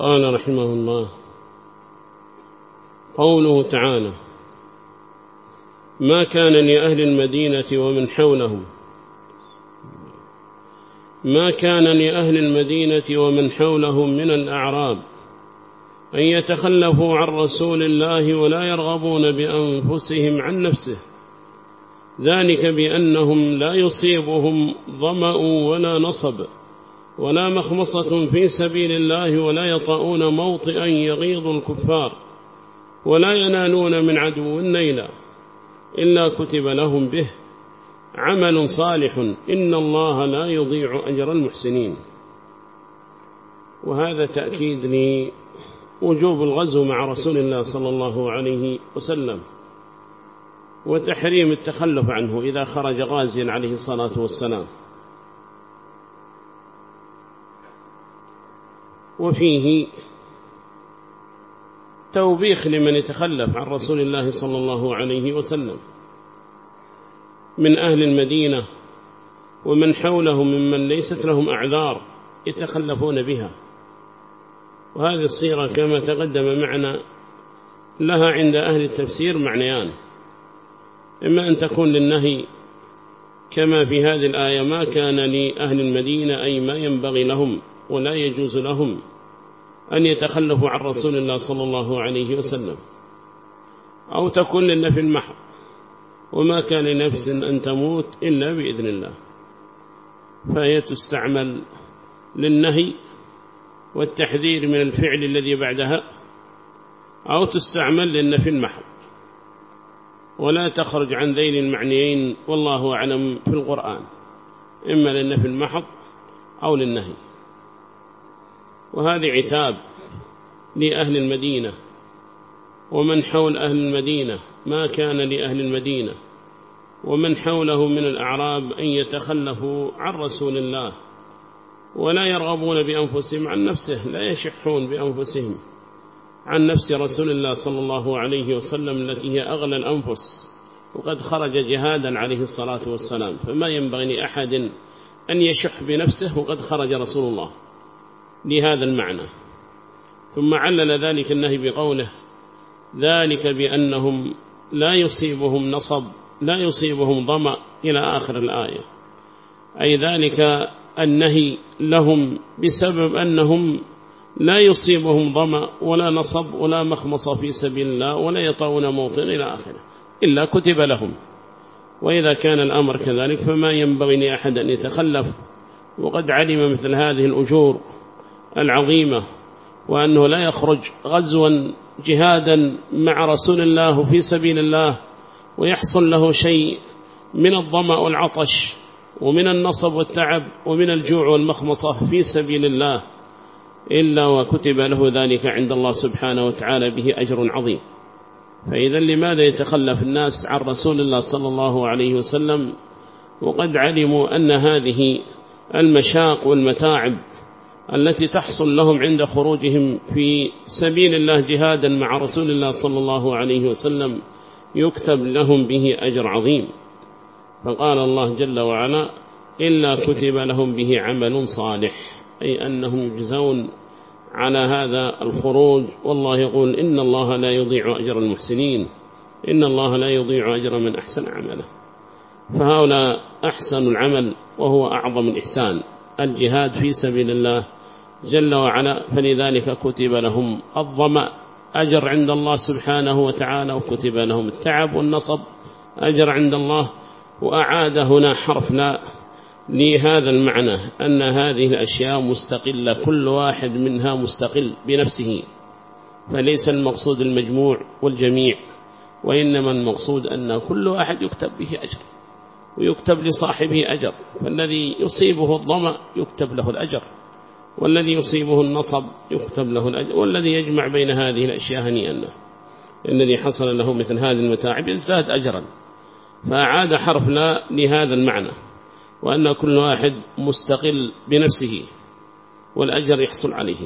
قال رحمه الله: قوله تعالى: ما كان لأهل المدينة ومن حولهم ما كان لأهل المدينة ومن حولهم من الأعراب أن يتخلفوا عن رسول الله ولا يرغبون بأنفسهم عن نفسه، ذلك بأنهم لا يصيبهم ظمأ ولا نصب ولا مخمصة في سبيل الله ولا يطؤون موطئا يغيظ الكفار ولا ينالون من عدو نيلا إلا كتب لهم به عمل صالح إن الله لا يضيع أجر المحسنين. وهذا تأكيد لوجوب الغزو مع رسول الله صلى الله عليه وسلم وتحريم التخلف عنه إذا خرج غازيا عليه الصلاة والسلام. وفيه توبيخ لمن يتخلف عن رسول الله صلى الله عليه وسلم من أهل المدينة ومن حولهم ممن ليست لهم أعذار يتخلفون بها. وهذه الصيغة كما تقدم معنا لها عند أهل التفسير معنيان: إما أن تكون للنهي كما في هذه الآية: ما كان لأهل المدينة أي ما ينبغي لهم ولا يجوز لهم أن يتخلفوا عن رسول الله صلى الله عليه وسلم، أو تكون للنفي المحض: وما كان لنفس أن تموت إلا بإذن الله، فهي تستعمل للنهي والتحذير من الفعل الذي بعدها، أو تستعمل للنفي المحض، ولا تخرج عن ذين المعنيين والله أعلم في القرآن، إما للنفي المحض أو للنهي. وهذه عتاب لأهل المدينة ومن حول أهل المدينة: ما كان لأهل المدينة ومن حوله من الأعراب أن يتخلفوا عن رسول الله ولا يرغبون بأنفسهم عن نفسه، لا يشحون بأنفسهم عن نفس رسول الله صلى الله عليه وسلم التي هي أغلى الأنفس، وقد خرج جهادا عليه الصلاة والسلام، فما ينبغي لأحد أن يشح بنفسه وقد خرج رسول الله لهذا المعنى. ثم علل ذلك النهي بقوله: ذلك بأنهم لا يصيبهم نصب لا يصيبهم ظمأ إلى آخر الآية، أي ذلك النهي لهم بسبب أنهم لا يصيبهم ظمأ ولا نصب ولا مخمصة في سبيل الله ولا يطؤون موطن إلى آخره إلا كتب لهم. وإذا كان الأمر كذلك فما ينبغي لأحد أن يتخلف وقد علم مثل هذه الأجور العظيمة، وأنه لا يخرج غزوا جهادا مع رسول الله في سبيل الله ويحصل له شيء من الظمأ والعطش ومن النصب والتعب ومن الجوع والمخمصة في سبيل الله إلا وكتب له ذلك عند الله سبحانه وتعالى به أجر عظيم. فإذا لماذا يتخلف الناس عن رسول الله صلى الله عليه وسلم وقد علموا أن هذه المشاق والمتاعب التي تحصل لهم عند خروجهم في سبيل الله جهادا مع رسول الله صلى الله عليه وسلم يكتب لهم به أجر عظيم؟ فقال الله جل وعلا: إلا كتب لهم به عمل صالح، أي أنهم يجزون على هذا الخروج. والله يقول: إن الله لا يضيع أجر المحسنين، إن الله لا يضيع أجر من أحسن عمله. فهؤلاء أحسن العمل وهو أعظم الإحسان، الجهاد في سبيل الله جل وعلا، فلذلك كتب لهم الظمأ أجر عند الله سبحانه وتعالى، وكتب لهم التعب والنصب أجر عند الله. وأعاد هنا حرفنا لهذا المعنى أن هذه الأشياء مستقلة، كل واحد منها مستقل بنفسه، فليس المقصود المجموع والجميع، وإنما المقصود أن كل واحد يكتب به أجر ويكتب لصاحبه أجر. فالذي يصيبه الظمأ يكتب له الأجر، والذي يصيبه النصب يكتب له الأجر، والذي يجمع بين هذه الأشياء هنيئا، الذي حصل له مثل هذه المتاعب يزداد أجرا. فأعاد حرف لا لهذا المعنى، وأن كل واحد مستقل بنفسه والأجر يحصل عليه.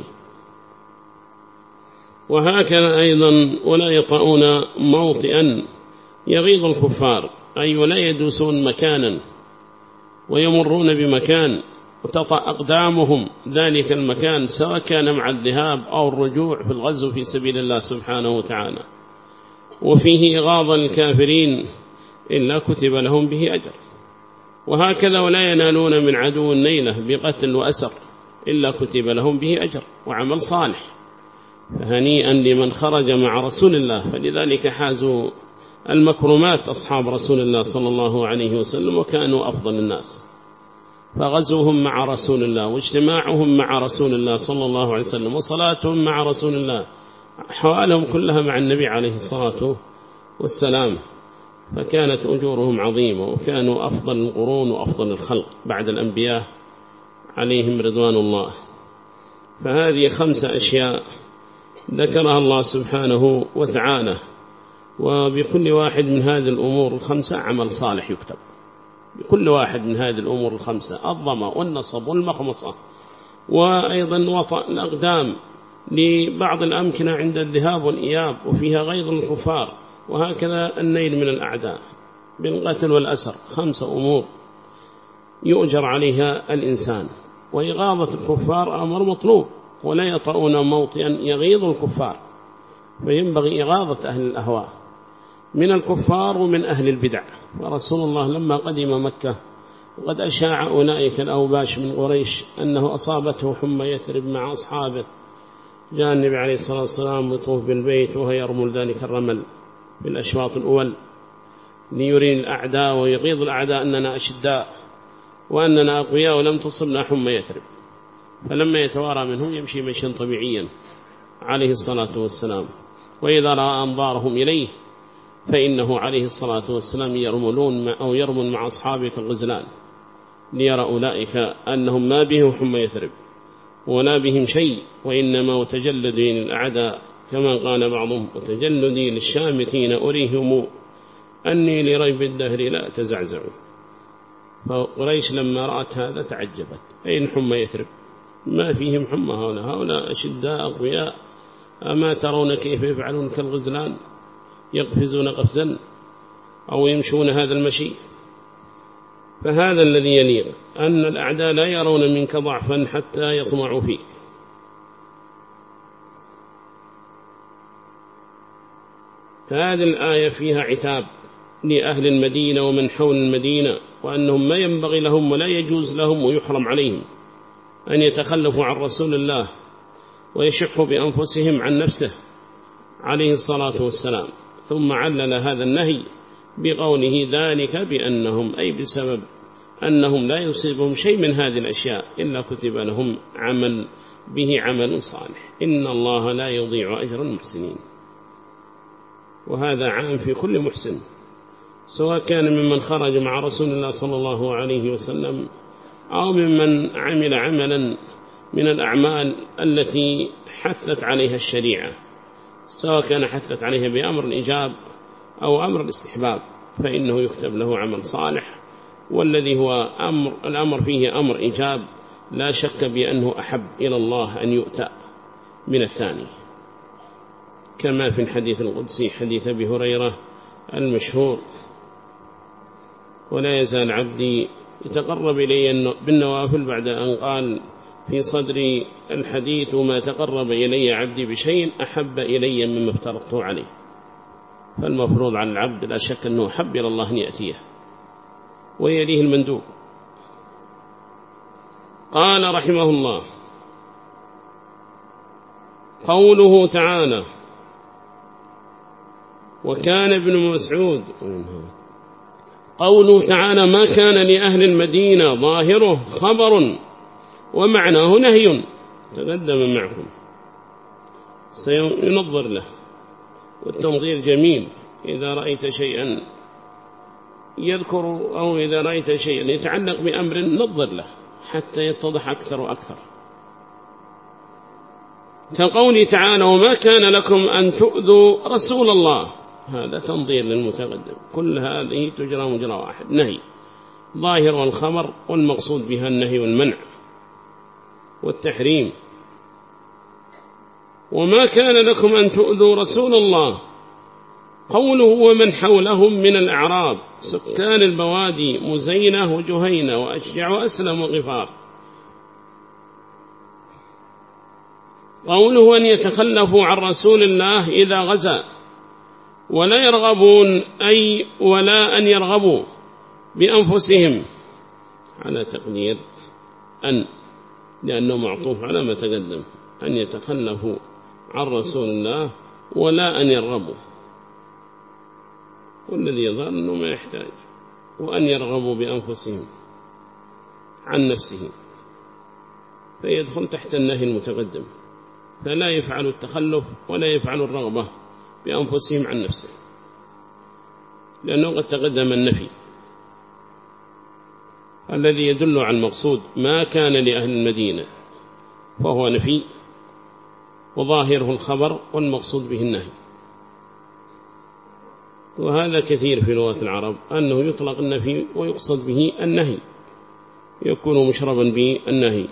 وهكذا أيضا: ولا يطؤون موطئا يغيظ الكفار، أي ولا يدوسون مكانا ويمرون بمكان وتطأ أقدامهم ذلك المكان، سواء كان مع الذهاب أو الرجوع في الغزو في سبيل الله سبحانه وتعالى. وفيه إغاظة الكافرين إلا كتب لهم به أجر. وهكذا ولا ينالون من عدو نيلة بقتل وأسر إلا كتب لهم به أجر وعمل صالح. فهنيئا لمن خرج مع رسول الله، فلذلك حازوا المكرمات أصحاب رسول الله صلى الله عليه وسلم وكانوا أفضل الناس. فغزوهم مع رسول الله واجتماعهم مع رسول الله صلى الله عليه وسلم وصلاتهم مع رسول الله، حوالهم كلها مع النبي عليه الصلاة والسلام، فكانت أجورهم عظيمة، وكانوا أفضل القرون وأفضل الخلق بعد الأنبياء عليهم رضوان الله. فهذه 5 أشياء ذكرها الله سبحانه وتعالى، وبكل واحد من هذه الأمور ال5 عمل صالح يكتب، بكل واحد من هذه الأمور ال5: الظما والنصب والمخمصة، وأيضا وطأ الأقدام لبعض الأمكنة عند الذهاب والإياب وفيها غيظ الكفار، وهكذا النيل من الأعداء بالقتل والأسر. 5 أمور يؤجر عليها الإنسان. وإغاظة الكفار أمر مطلوب، ولا يطؤون موطئا يغيظ الكفار، فينبغي إغاظة أهل الأهواء من الكفار ومن أهل البدع. ورسول الله لما قدم مكة وقد أشاع أولئك الأوباش من قريش أنه أصابته حمى يثرب مع أصحابه، جاء النبي عليه الصلاة والسلام يطوف بالبيت وهو يرمل ذلك الرمل بالأشواط الأول ليرين الأعداء ويغيظ الأعداء أننا أشداء وأننا أقوياء ولم تصبنا حمى يثرب. فلما يتوارى منهم يمشي مشيا طبيعيا عليه الصلاة والسلام، وإذا رأى أنظارهم إليه فإنه عليه الصلاة والسلام يرملون أو يرمل مع أصحابه كالغزلان، ليرى أولئك أنهم ما بهم حمى يثرب ولا بهم شيء، وإنما وتجلدي للأعداء كما قال بعضهم: وتجلدي للشامتين أريهم أني لريب الدهر لا تزعزع. فقريش لما رأت هذا تعجبت: أين حمى يثرب؟ ما فيهم حمى، هؤلاء أشداء أقوياء، أما ترون كيف يفعلون كالغزلان، يقفزون قفزا أو يمشون هذا المشي. فهذا الذي يليق، أن الأعداء لا يرون منك ضعفا حتى يطمعوا فيك. فهذه الآية فيها عتاب لأهل المدينة ومن حول المدينة، وأنهم ما ينبغي لهم ولا يجوز لهم ويحرم عليهم أن يتخلفوا عن رسول الله ويشحوا بأنفسهم عن نفسه عليه الصلاة والسلام. ثم علل هذا النهي بقوله: ذلك بأنهم، أي بسبب أنهم لا يصيبهم شيء من هذه الأشياء إلا كتب لهم عمل به عمل صالح. إن الله لا يضيع أجر المحسنين. وهذا عام في كل محسن، سواء كان ممن خرج مع رسول الله صلى الله عليه وسلم أو ممن عمل عملا من الأعمال التي حثت عليها الشريعة، سواء كان حثت عليها بأمر الإيجاب أو أمر الاستحباب، فإنه يكتب له عمل صالح. والذي هو الأمر فيه أمر إيجاب لا شك بأنه أحب إلى الله أن يؤتى من الثاني، كما في الحديث القدسي حديث أبي هريرة المشهور: ولا يزال عبدي يتقرب إلي بالنوافل، بعد أن قال في صدر الحديث: وما تقرب إلي عبدي بشيء أحب إلي مما افترضته عليه. فالمفروض على العبد لا شك أنه أحب إلى الله أن يأتيه ويليه المندوب. قال رحمه الله: قوله تعالى: وكان ابن مسعود، قوله تعالى: ما كان لأهل المدينة ظاهره خبر ومعناه نهي، تقدم معكم، سينظر له. والتنظير جميل، إذا رأيت شيئا يذكر أو إذا رأيت شيئا يتعلق بأمر نظر له حتى يتضح أكثر وأكثر. كقوله تعالى: وما كان لكم أن تؤذوا رسول الله، هذا تنظير للمتقدم. كل هذه تجرى مجرى واحد، نهي ظاهر والخبر، والمقصود بها النهي والمنع والتحريم. وما كان لكم أن تؤذوا رسول الله، قوله: ومن حولهم من الأعراب سكان البوادي مزينة وجهينة وأشجع وأسلم وغفار. قوله أن يتخلفوا عن رسول الله إذا غزا، ولا يرغبون أي ولا أن يرغبوا بأنفسهم، على تقدير أن، لأنه معطوف على ما تقدم، أن يتخلفوا عن رسول الله ولا أن يرغبوا، والذي يظهر أنه ما يحتاج، وأن يرغبوا بأنفسهم عن نفسه، فيدخل تحت النهي المتقدم، فلا يفعل التخلف ولا يفعل الرغبة بأنفسهم عن نفسه، لأنه قد تقدم النفي الذي يدل على المقصود ما كان لأهل المدينة، فهو نفي وظاهره الخبر والمقصود به النهي. وهذا كثير في لغة العرب أنه يطلق النفي ويقصد به النهي، يكون مشربا بالنهي.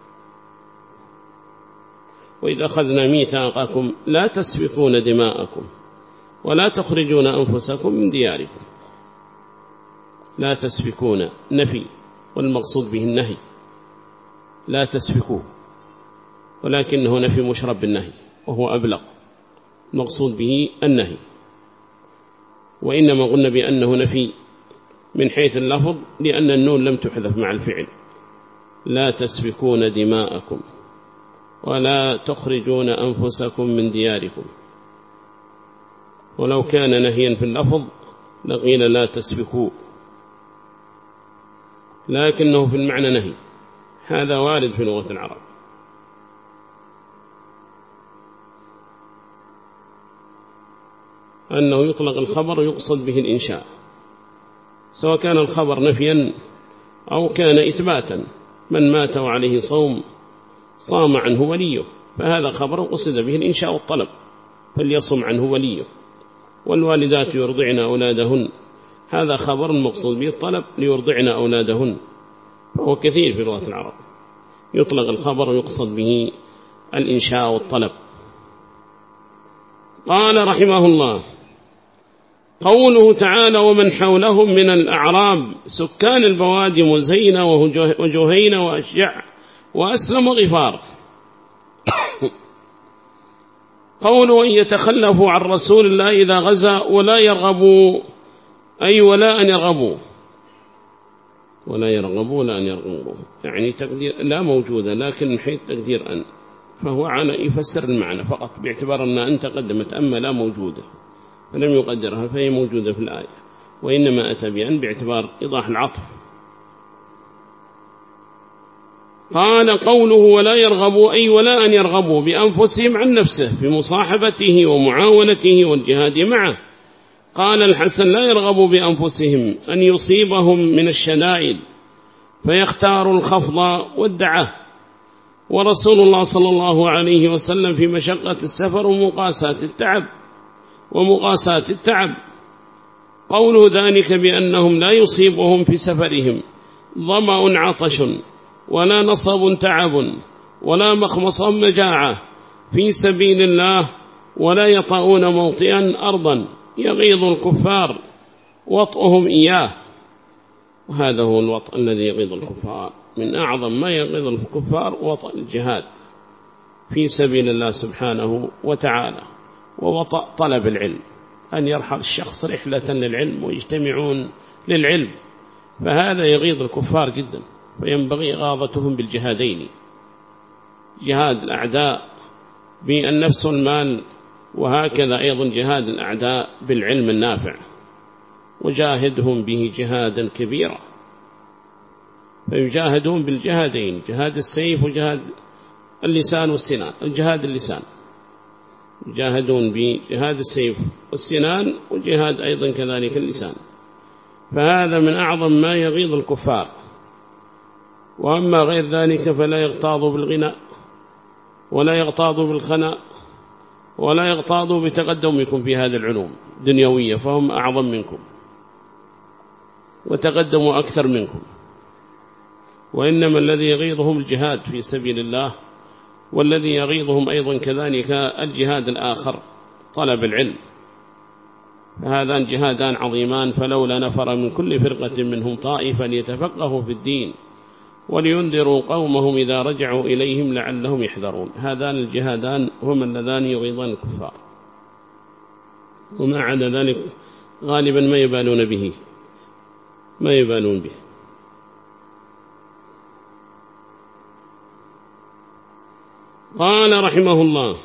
وإذا أخذنا ميثاقكم لا تسفكون دماءكم ولا تخرجون أنفسكم من دياركم، لا تسفكون نفي والمقصود به النهي، لا تسفكوا، ولكنه نفي مشرب بالنهي وهو أبلغ، المقصود به النهي. وإنما قلنا بأنه نفي من حيث اللفظ لأن النون لم تحذف مع الفعل، لا تسفكون دماءكم ولا تخرجون أنفسكم من دياركم، ولو كان نهيا في اللفظ لقيل لا تسفكوا، لكنه في المعنى نهي، هذا وارد في لغة العرب. أنه يطلق الخبر يقصد به الإنشاء، سواء كان الخبر نفيا أو كان إثباتا، من مات وعليه صوم صام عنه وليه، فهذا خبر قصد به الإنشاء والطلب، فليصم عنه وليه. والوالدات يرضعن أولادهن، هذا خبر المقصود به الطلب، ليرضعن أولادهن، وهو كثير في لغة العرب يطلق الخبر ويقصد به الإنشاء والطلب. قال رحمه الله: قوله تعالى: ومن حولهم من الأعراب سكان البوادي مزينة وجهين وأشجع وأسلم وغفار. قوله أن يتخلفوا عن رسول الله إذا غزا ولا يرغبوا، أي ولا أن يرغبوا، ولا يرغبوا لا أن يرغبوا، يعني تقدير لا موجودة، لكن من حيث تقدير أن، فهو على يفسر المعنى فقط، باعتبار أن أن تقدمت أما لا موجودة فلم يقدرها فهي موجودة في الآية، وإنما أتى بأن باعتبار إيضاح العطف. قال: قوله ولا يرغبوا، أي ولا أن يرغبوا بأنفسهم عن نفسه في مصاحبته ومعاونته والجهاد معه. قال الحسن: لا يرغبوا بأنفسهم أن يصيبهم من الشدائد فيختاروا الخفض والدعة، ورسول الله صلى الله عليه وسلم في مشقة السفر ومقاسات التعب. قوله ذلك بأنهم لا يصيبهم في سفرهم ظمأ عطش ولا نصب تعب ولا مخمص مجاعة في سبيل الله، ولا يطؤون موطئا أرضا يغيظ الكفار وطئهم إياه. وهذا هو الوطء الذي يغيظ الكفار، من أعظم ما يغيظ الكفار وطئ الجهاد في سبيل الله سبحانه وتعالى، ووطأ طلب العلم، أن يرحل الشخص رحلة للعلم ويجتمعون للعلم، فهذا يغيظ الكفار جدا، فينبغي إغاظتهم بالجهادين، جهاد الأعداء بالنفس والمال، وهكذا أيضا جهاد الأعداء بالعلم النافع، وجاهدهم به جهادا كبيرا، فيجاهدون بالجهادين، جهاد السيف وجهاد اللسان والسنان. الجهاد اللسان يجاهدون بجهاد السيف والسنان، وجهاد أيضا كذلك اللسان، فهذا من أعظم ما يغيظ الكفار. وأما غير ذلك فلا يغتاظوا بالغناء ولا يغتاظوا بالخناء ولا يغتاظوا بتقدمكم في هذه العلوم دنيوية، فهم أعظم منكم وتقدموا أكثر منكم، وإنما الذي يغيظهم الجهاد في سبيل الله، والذي يغيظهم أيضا كذلك الجهاد الآخر طلب العلم، فهذان جهادان عظيمان. فلولا نفر من كل فرقة منهم طائفة ليتفقهوا في الدين ولينذروا قومهم إذا رجعوا إليهم لعلهم يحذرون. هذان الجهادان هما اللذان يغيظان الكفار، وما عدا ذلك غالبا ما يبالون به. قال رحمه الله: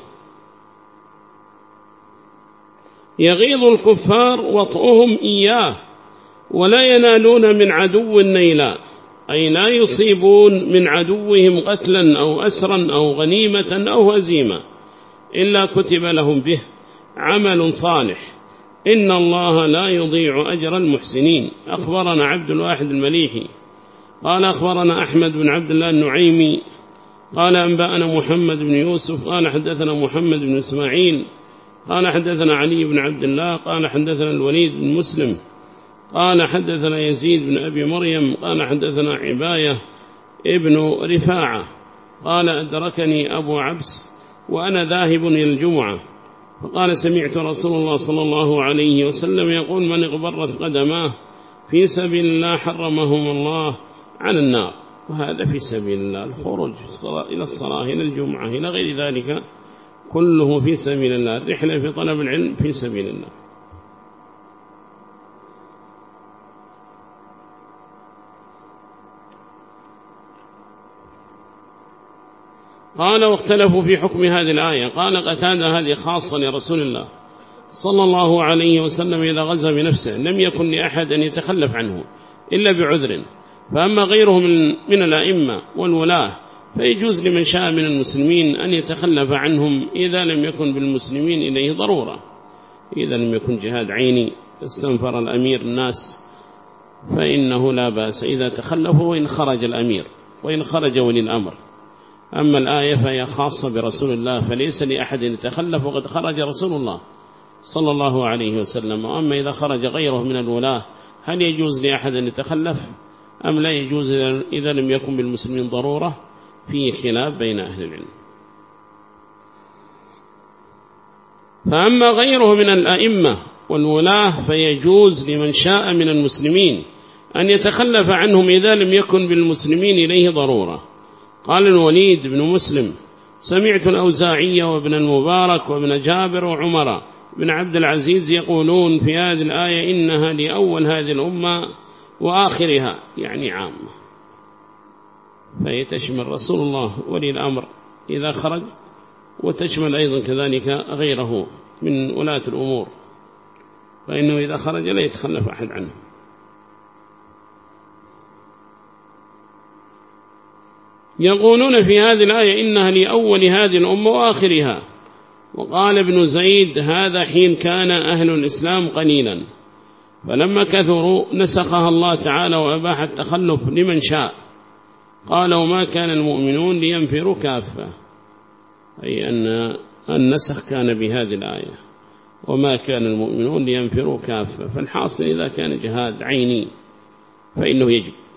يغيظ الكفار وطئهم إياه ولا ينالون من عدو نيلا، أي لا يصيبون من عدوهم قتلا أو أسرا أو غنيمة أو هزيمة إلا كتب لهم به عمل صالح، إن الله لا يضيع أجر المحسنين. أخبرنا عبد الواحد المليحي قال أخبرنا أحمد بن عبد الله النعيمي قال أنبأنا محمد بن يوسف قال حدثنا محمد بن إسماعيل قال حدثنا علي بن عبد الله قال حدثنا الوليد بن مسلم قال حدثنا يزيد بن أبي مريم قال حدثنا عباية ابن رفاعة قال أدركني أبو عبس وأنا ذاهب إلى الجمعة، فقال سمعت رسول الله صلى الله عليه وسلم يقول: من اغبرت قدماه في سبيل الله حرمهم الله على النار. وهذا في سبيل الله، الخروج إلى الصلاة إلى الجمعة إلى غير ذلك كله في سبيل الله، الرحلة في طلب العلم في سبيل الله. قال: واختلفوا في حكم هذه الآية. قال قتادة: هذه خاصة لرسول الله صلى الله عليه وسلم إذا غزا بنفسه لم يكن لأحد أن يتخلف عنه إلا بعذر، فأما غيره من الأئمة والولاة فيجوز لمن شاء من المسلمين أن يتخلف عنهم إذا لم يكن بالمسلمين إليه ضرورة. إذا لم يكن جهاد عيني استنفر الأمير الناس فإنه لا بأس إذا تخلفوا وإن خرج الأمير وإن خرج ولي الأمر. أما الآية فهي خاصة برسول الله، فليس لأحد يتخلف وقد خرج رسول الله صلى الله عليه وسلم. وأما إذا خرج غيره من الولاة هل يجوز لأحد أن يتخلف أم لا يجوز إذا لم يكن بالمسلمين ضرورة؟ فيه خلاف بين أهل العلم. فأما غيره من الأئمة والولاة فيجوز لمن شاء من المسلمين أن يتخلف عنهم إذا لم يكن بالمسلمين إليه ضرورة. قال الوليد بن مسلم: سمعت الأوزاعي وابن المبارك وابن جابر وعمر بن عبد العزيز يقولون في هذه الآية إنها لأول هذه الأمة وآخرها، يعني عامة، فهي تشمل رسول الله ولي الأمر إذا خرج، وتشمل أيضا كذلك غيره من ولاة الأمور، فإنه إذا خرج لا يتخلف أحد عنه. يقولون في هذه الآية إنها لأول هذه الأمة وآخرها. وقال ابن زيد: هذا حين كان أهل الإسلام قليلا، فلما كثروا نسخها الله تعالى وأباح التخلف لمن شاء. قال: وما كان المؤمنون لينفروا كافة، أي أن النسخ كان بهذه الآية، وما كان المؤمنون لينفروا كافة. فالحاصل إذا كان جهاد عيني فإنه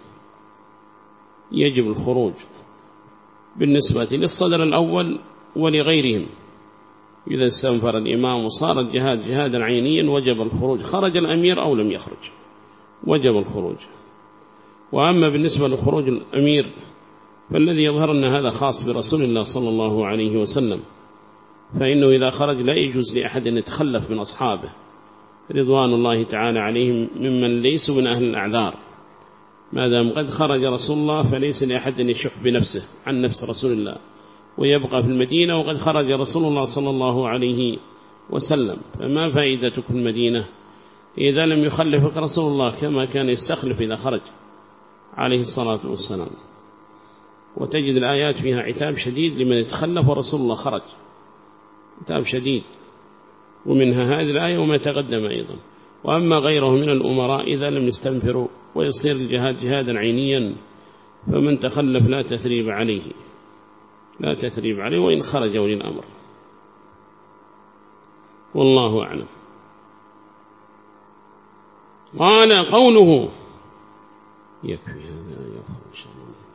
يجب الخروج بالنسبة للصدر الأول ولغيرهم. إذا استنفر الإمام وصار الجهاد جهادا عينيا وجب الخروج، خرج الأمير أو لم يخرج وجب الخروج. وأما بالنسبة لخروج الأمير فالذي يظهر أن هذا خاص برسول الله صلى الله عليه وسلم، فإنه إذا خرج لا يجوز لأحد أن يتخلف من أصحابه رضوان الله تعالى عليهم ممن ليسوا من أهل الأعذار. ما دام قد خرج رسول الله فليس لأحد أن يشح بنفسه عن نفس رسول الله ويبقى في المدينة وقد خرج رسول الله صلى الله عليه وسلم. فما فائدتك في المدينة إذا لم يخلفك رسول الله كما كان يستخلف إذا خرج عليه الصلاة والسلام. وتجد الآيات فيها عتاب شديد لمن يتخلف ورسول الله خرج، عتاب شديد، ومنها هذه الآية وما تقدم أيضا. وأما غيره من الأمراء إذا لم يستنفروا ويصير الجهاد جهادا عينيا فمن تخلف لا تثريب عليه وإن خرج ولي الأمر، والله أعلم. قال: قوله يكفي هذا يخرج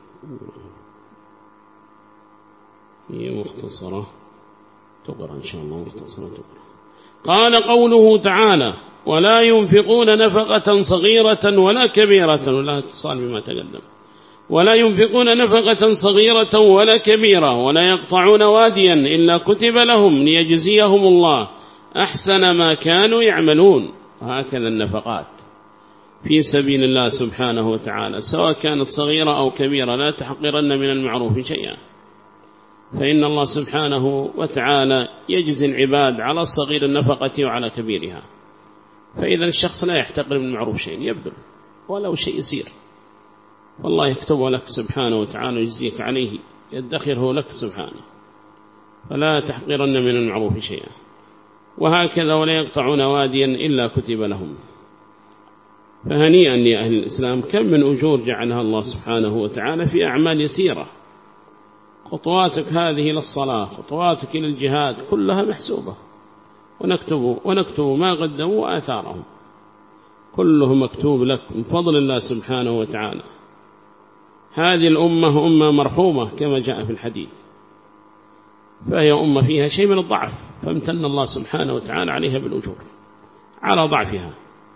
هي مختصرة تقرأ إن شاء الله، مختصرة تقرأ. قال: قوله تعالى: ولا ينفقون نفقة صغيرة ولا كبيرة، ولا اتصال بما تقدم، ولا ينفقون نفقة صغيرة ولا كبيرة ولا يقطعون واديا إلا كتب لهم ليجزيهم الله أحسن ما كانوا يعملون. وهكذا النفقات في سبيل الله سبحانه وتعالى سواء كانت صغيرة أو كبيرة لا تحقرن من المعروف شيئا، فإن الله سبحانه وتعالى يجزي العباد على صغير النفقة وعلى كبيرها. فإذا الشخص لا يحتقر من المعروف شيء يبذل ولو شيء يسير، والله يكتبه لك سبحانه وتعالى يجزيك عليه، يدخره لك سبحانه، فلا تحقرن من المعروف شيئا. وهكذا ولا يقطعون واديا إلا كتب لهم. فهنيئا لأهل الإسلام كم من أجور جعلها الله سبحانه وتعالى في أعمال يسيرة. خطواتك هذه للصلاة، خطواتك إلى الجهاد كلها محسوبة، ونكتب ما قدموا آثارهم، كله مكتوب لك من فضل الله سبحانه وتعالى. هذه الأمة أمة مرحومة كما جاء في الحديث، فهي أمة فيها شيء من الضعف، فامتن الله سبحانه وتعالى عليها بالأجور على ضعفها.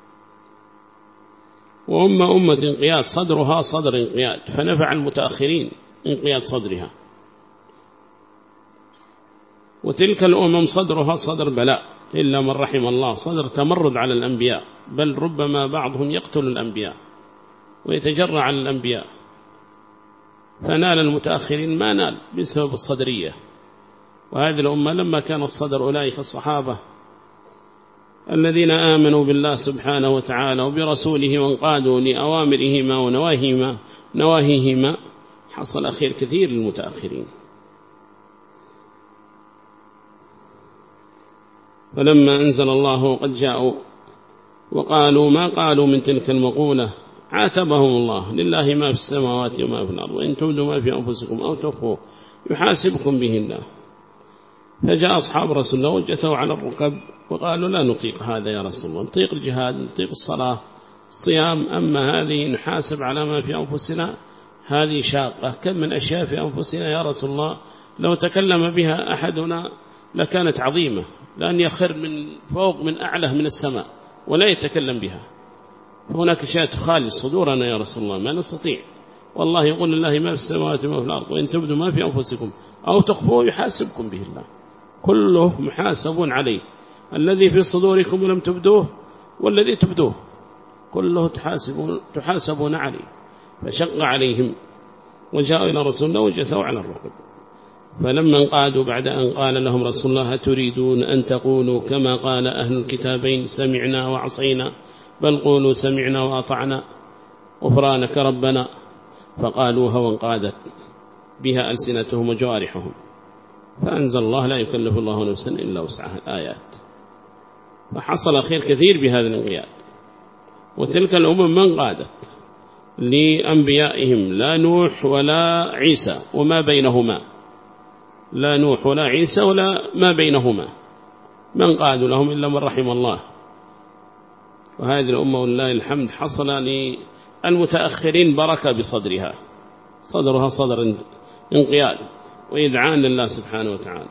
أمة انقياد صدرها صدر انقياد، فنفع المتأخرين انقياد صدرها. وتلك الأمم صدرها صدر بلاء إلا من رحم الله، صدر تمرد على الأنبياء، بل ربما بعضهم يقتل الأنبياء ويتجرع على الأنبياء، فنال المتأخرين ما نال بسبب الصدرية. وهذه الأمة لما كان الصدر أولئك الصحابة الذين آمنوا بالله سبحانه وتعالى وبرسوله وانقادوا لأوامرهما ونواهيهما حصل خير كثير للمتأخرين. فلما أنزل الله قد جاءوا وقالوا ما قالوا من تلك المقولة عاتبهم الله: لله ما في السماوات وما في الأرض، وإن تبدوا ما في أنفسكم أو تخفوه يحاسبكم به الله. فجاء أصحاب رسول الله وجثوا على الركب وقالوا: لا نطيق هذا يا رسول الله، نطيق الجهاد، نطيق الصلاة الصيام، أما هذه نحاسب على ما في أنفسنا هذه شاقة. كم من أشياء في أنفسنا يا رسول الله لو تكلم بها أحدنا لكانت عظيمة، لأن يخر من فوق من أعلى من السماء ولا يتكلم بها. هناك أشياء تخالي صدورنا يا رسول الله ما نستطيع. والله يقول الله ما في السماوات وما في الأرض، وإن تبدوا ما في أنفسكم أو تخفوه يحاسبكم به الله، كله محاسبون عليه، الذي في صدوركم ولم تبدوه والذي تبدوه كله تحاسبون عليه. فشق عليهم وجاءوا إلى رسول الله وجثوا على الركب. فلما انقادوا بعد أن قال لهم رسول الله: تريدون أن تقولوا كما قال أهل الكتابين سمعنا وعصينا، بل قولوا سمعنا وأطعنا غفرانك ربنا، فقالوها وانقادت بها ألسنتهم وجوارحهم. فأنزل الله: لا يكلف الله نفسا إلا وسعها الآيات. فحصل خير كثير بهذا الانقياد. وتلك الأمم من قادت لأنبيائهم لا نوح ولا عيسى وما بينهما، لا نوح ولا عيسى ولا ما بينهما، من قادوا لهم إلا من رحم الله. وهذه الأمة والله الحمد حصل للمتأخرين بركة بصدرها، صدرها صدر انقياد وإذعان لله سبحانه وتعالى.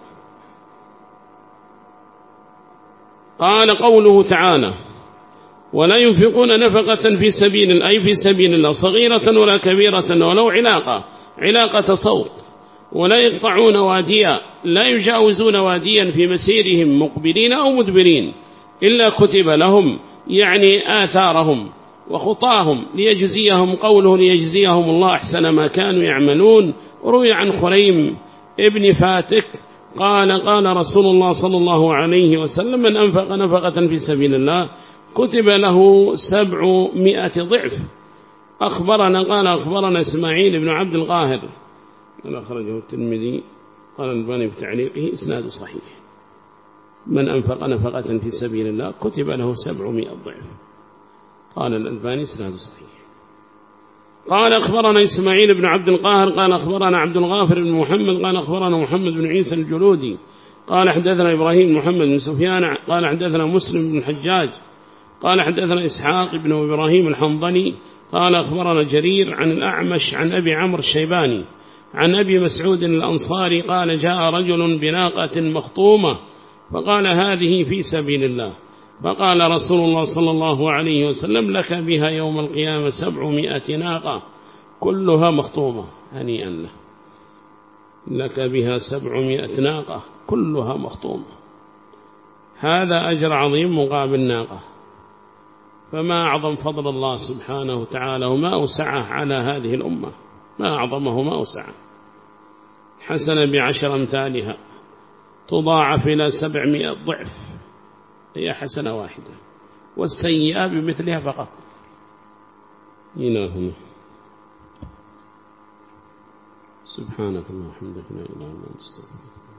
قال قوله تعالى: ولا ينفقون نفقة في سبيل الله صغيرة ولا كبيرة ولو علاقة صوت، ولا يقطعون واديا، لا يجاوزون واديا في مسيرهم مقبلين أو مدبرين إلا كتب لهم، يعني آثارهم وخطاهم، ليجزيهم، قوله ليجزيهم الله أحسن ما كانوا يعملون. روي عن خريم ابن فاتك قال رسول الله صلى الله عليه وسلم: من أنفق نفقة في سبيل الله كتب له 700 ضعف. أخبرنا إسماعيل بن عبد القاهر، أخرجه الترمذي، قال الألباني بتعليقه إسناد صحيح: من أنفق نفقة في سبيل الله كتب له 700 ضعف. قال الألباني إسناد صحيح. قال أخبرنا إسماعيل بن عبد القاهر قال أخبرنا عبد الغافر بن محمد قال أخبرنا محمد بن عيسى الجلودي قال حدثنا إبراهيم محمد بن سفيان قال حدثنا مسلم بن الحجاج قال حدثنا إسحاق بن إبراهيم الحنظلي قال أخبرنا جرير عن الأعمش عن أبي عمرو الشيباني عن أبي مسعود الأنصاري قال: جاء رجل بناقة مخطومة فقال: هذه في سبيل الله. فقال رسول الله صلى الله عليه وسلم: لك بها يوم القيامة 700 ناقة كلها مخطومة، هنيئا له، لك بها 700 ناقة كلها مخطومة. هذا أجر عظيم مقابل ناقة. فما أعظم فضل الله سبحانه وتعالى وما أوسعه على هذه الأمة، ما أعظمه ما أوسعه. حسنة ب10 أمثالها تضاعف إلى 700 ضعف، هي حسنة واحدة، والسيئة بمثلها فقط. إلهنا سبحانك اللهم وبحمدك لا إله إلا أنت استغفرك.